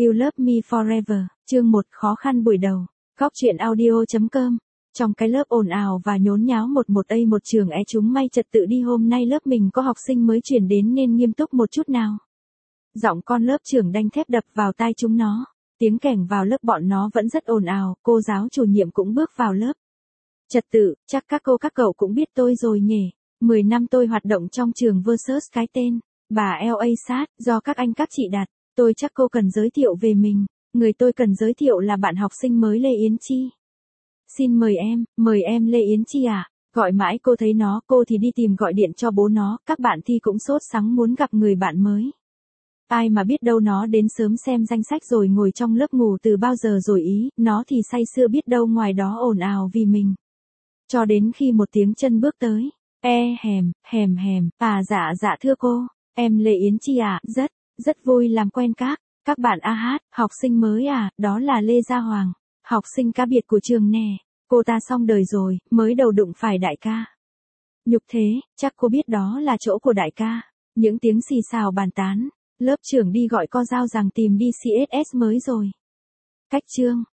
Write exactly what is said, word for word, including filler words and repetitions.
You Love Me Forever, chương một khó khăn buổi đầu. Góc truyện audio chấm com. Trong cái lớp ồn ào và nhốn nháo một một a một trường é chúng may trật tự đi hôm nay lớp mình có học sinh mới chuyển đến nên nghiêm túc một chút nào. Giọng con lớp trưởng đanh thép đập vào tai chúng nó. Tiếng kèn vào lớp bọn nó vẫn rất ồn ào, cô giáo chủ nhiệm cũng bước vào lớp. Trật tự, chắc các cô các cậu cũng biết tôi rồi nhỉ. mười năm tôi hoạt động trong trường versus cái tên, bà lờ a sát, do các anh các chị đặt. Tôi chắc cô cần giới thiệu về mình. Người tôi cần giới thiệu là bạn học sinh mới Lê Yến Chi. Xin mời em, mời em Lê Yến Chi à? Gọi mãi cô thấy nó, cô thì đi tìm gọi điện cho bố nó, các bạn thi cũng sốt sắng muốn gặp người bạn mới. Ai mà biết đâu nó đến sớm xem danh sách rồi ngồi trong lớp ngủ từ bao giờ rồi ý, nó thì say sưa biết đâu ngoài đó ồn ào vì mình. Cho đến khi một tiếng chân bước tới. E hèm, hèm hèm, à dạ dạ thưa cô, em Lê Yến Chi à, rất, rất vui làm quen các, các bạn a hát, học sinh mới à, đó là Lê Gia Hoàng, học sinh cá biệt của trường nè, cô ta xong đời rồi, mới đầu đụng phải đại ca. Nhục thế, chắc cô biết đó là chỗ của đại ca, những tiếng xì xào bàn tán, lớp trưởng đi gọi co giao rằng tìm đi xê ét ét mới rồi. Cách chương,